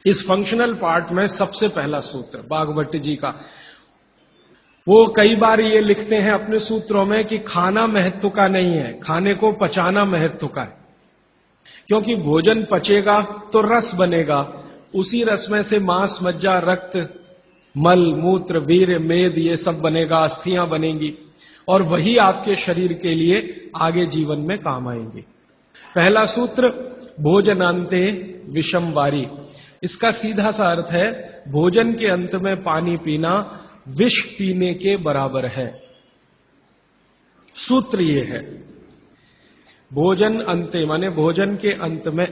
इस functional part में सबसे पहला सूत्र भागवत जी का, वो कई बार ये लिखते हैं अपने सूत्रों में कि खाना महत्व का नहीं है, खाने को पचाना महत्व का है। क्योंकि भोजन पचेगा तो रस बनेगा, उसी रस में से मांस, मज्जा, रक्त, मल, मूत्र, वीर्य, मेद ये सब बनेगा, अस्थियां बनेंगी और वही आपके शरीर के लिए आगे जीवन में काम आएंगे। पहला सूत्र भोजनांते विषम वारी, इसका सीधा सा अर्थ है भोजन के अंत में पानी पीना विष पीने के बराबर है। सूत्र ये है, भोजन अंते माने भोजन के अंत में,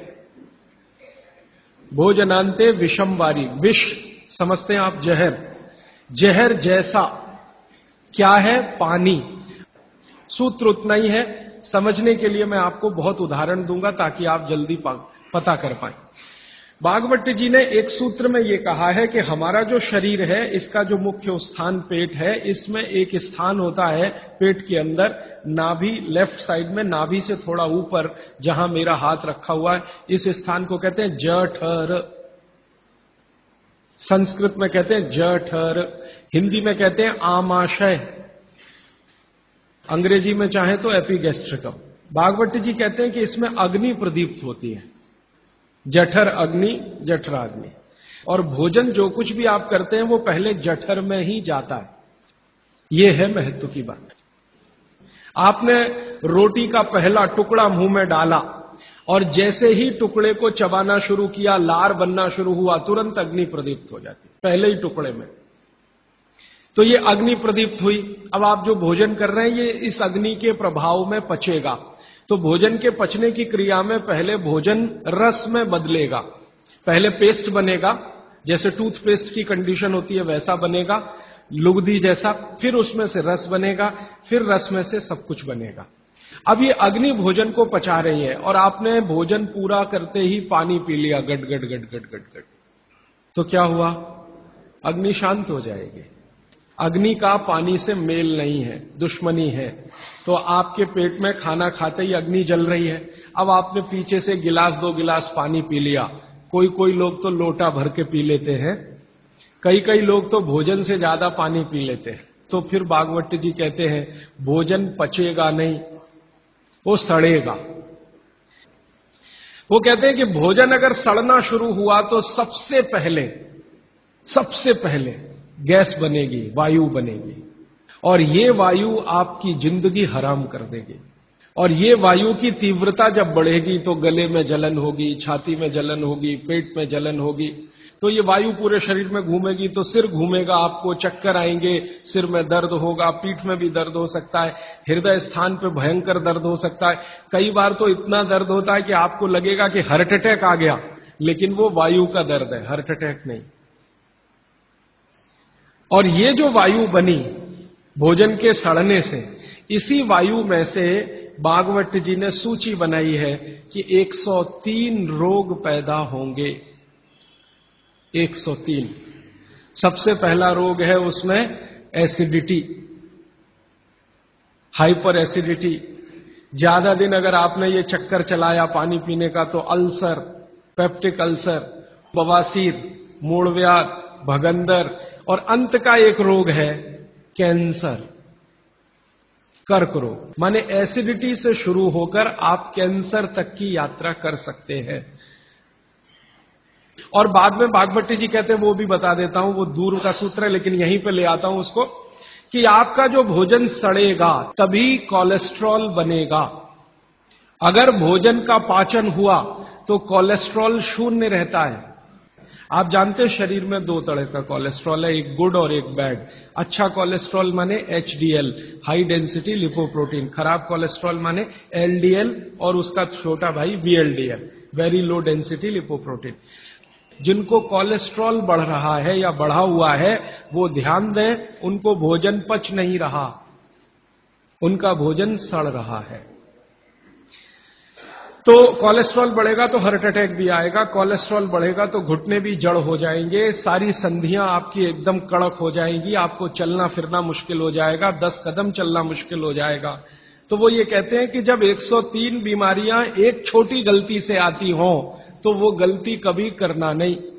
भोजनांते विषम वारी, विष समझते हैं आप जहर, जहर जैसा क्या है? पानी। सूत्र उतना ही है, समझने के लिए मैं आपको बहुत उदाहरण दूंगा ताकि आप जल्दी पता कर पाएं। भागवत जी ने एक सूत्र में यह कहा है कि हमारा जो शरीर है, इसका जो मुख्य स्थान पेट है, इसमें एक स्थान होता है पेट के अंदर, नाभि, लेफ्ट साइड में नाभि से थोड़ा ऊपर जहां मेरा हाथ रखा हुआ है, इस स्थान को कहते हैं जठर। संस्कृत में कहते हैं जठर, हिंदी में कहते हैं आमाशय, अंग्रेजी में चाहे तो एपिगैस्ट्रिकम। भागवत जी कहते हैं कि इसमें अग्नि प्रदीप्त होती है, जठर अग्नि, जठराग्नि। और भोजन जो कुछ भी आप करते हैं वो पहले जठर में ही जाता है। यह है महत्व की बात। आपने रोटी का पहला टुकड़ा मुंह में डाला और जैसे ही टुकड़े को चबाना शुरू किया, लार बनना शुरू हुआ, तुरंत अग्नि प्रदीप्त हो जाती पहले ही टुकड़े में। तो ये अग्नि प्रदीप्त हुई। अब आप जो भोजन कर रहे हैं ये इस अग्नि के प्रभाव में पचेगा। तो भोजन के पचने की क्रिया में पहले भोजन रस में बदलेगा। पहले पेस्ट बनेगा, जैसे टूथपेस्ट की कंडीशन होती है वैसा बनेगा, लुगदी जैसा, फिर उसमें से रस बनेगा, फिर रस में से सब कुछ बनेगा। अब ये अग्नि भोजन को पचा रही है और आपने भोजन पूरा करते ही पानी पी लिया, गट गट गट गट गट गट, तो क्या हुआ? अग्नि शांत हो जाएगी। अग्नि का पानी से मेल नहीं है, दुश्मनी है। तो आपके पेट में खाना खाते ही अग्नि जल रही है। अब आपने पीछे से गिलास, 2 गिलास पानी पी लिया, कोई कोई लोग तो लोटा भर के पी लेते हैं, कई कई लोग तो भोजन से ज्यादा पानी पी लेते हैं। तो फिर भागवत जी कहते हैं भोजन पचेगा नहीं, वो सड़ेगा। वो कहते हैं कि भोजन अगर सड़ना शुरू हुआ तो सबसे पहले गैस बनेगी, वायु बनेगी, और ये वायु आपकी जिंदगी हराम कर देगी। और ये वायु की तीव्रता जब बढ़ेगी तो गले में जलन होगी, छाती में जलन होगी, पेट में जलन होगी। तो ये वायु पूरे शरीर में घूमेगी तो सिर घूमेगा, आपको चक्कर आएंगे, सिर में दर्द होगा, पीठ में भी दर्द हो सकता है, हृदय स्थान पे भयंकर दर्द हो सकता है। कई बार तो इतना दर्द होता है कि आपको लगेगा कि हार्ट अटैक आ गया, लेकिन वो वायु का दर्द है, हार्ट अटैक नहीं। और ये जो वायु बनी भोजन के सड़ने से, इसी वायु में से भागवत जी ने सूची बनाई है कि 103 रोग पैदा होंगे। 103। सबसे पहला रोग है उसमें एसिडिटी, हाइपर एसिडिटी। ज्यादा दिन अगर आपने ये चक्कर चलाया पानी पीने का तो अल्सर, पेप्टिक अल्सर, बवासीर, मूलव्याध, भगंदर, और अंत का एक रोग है कैंसर, कर्क रोग। माने एसिडिटी से शुरू होकर आप कैंसर तक की यात्रा कर सकते हैं। और बाद में भागवत जी कहते हैं, वो भी बता देता हूं, वो दूर का सूत्र है लेकिन यहीं पे ले आता हूं उसको, कि आपका जो भोजन सड़ेगा तभी कोलेस्ट्रॉल बनेगा। अगर भोजन का पाचन हुआ तो कोलेस्ट्रॉल शून्य रहता है। आप जानते हैं शरीर में 2 तरह का कोलेस्ट्रॉल है, एक गुड और एक बैड। अच्छा कोलेस्ट्रॉल माने एचडीएल, हाई डेंसिटी लिपोप्रोटीन। खराब कोलेस्ट्रॉल माने एलडीएल और उसका छोटा भाई VLDL, very low density lipoprotein. जिनको कोलेस्ट्रॉल बढ़ रहा है या बढ़ा हुआ है वो ध्यान दें, उनको भोजन पच नहीं रहा, उनका भोजन सड़ रहा है। तो कोलेस्ट्रॉल बढ़ेगा तो हार्ट अटैक भी आएगा, कोलेस्ट्रॉल बढ़ेगा तो घुटने भी जड़ हो जाएंगे, सारी संधियां आपकी एकदम कड़क हो जाएंगी, आपको चलना फिरना मुश्किल हो जाएगा, 10 कदम चलना मुश्किल हो जाएगा। तो वो ये कहते हैं कि जब 103 बीमारियां एक छोटी गलती से आती हों तो वो गलती कभी करना नहीं।